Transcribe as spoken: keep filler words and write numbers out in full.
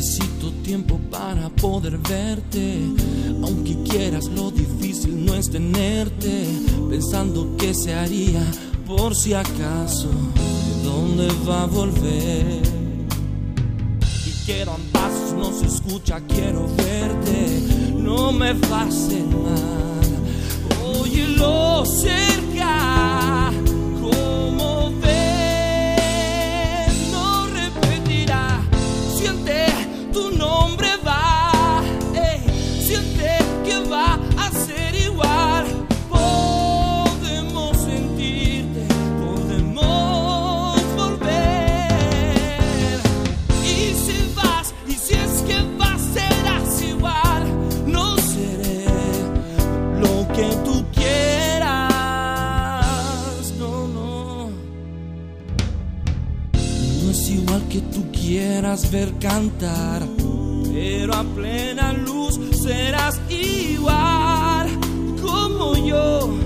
Necesito tiempo para poder verte, aunque quieras, lo difícil no es tenerte, pensando que se haría por si acaso, ¿de dónde va a volver? Y quiero ambas, no se escucha, quiero verte, no me pases mal, óyelo cerca, como ves, no repetirá, siente tu nombre va, eh, siente que va a ser igual, podemos sentirte, podemos volver, y si vas, y si es que vas, serás igual, no seré lo que tú quieras, no, no, no es igual que tú quieras ver cantar, pero a plena luz serás igual como yo.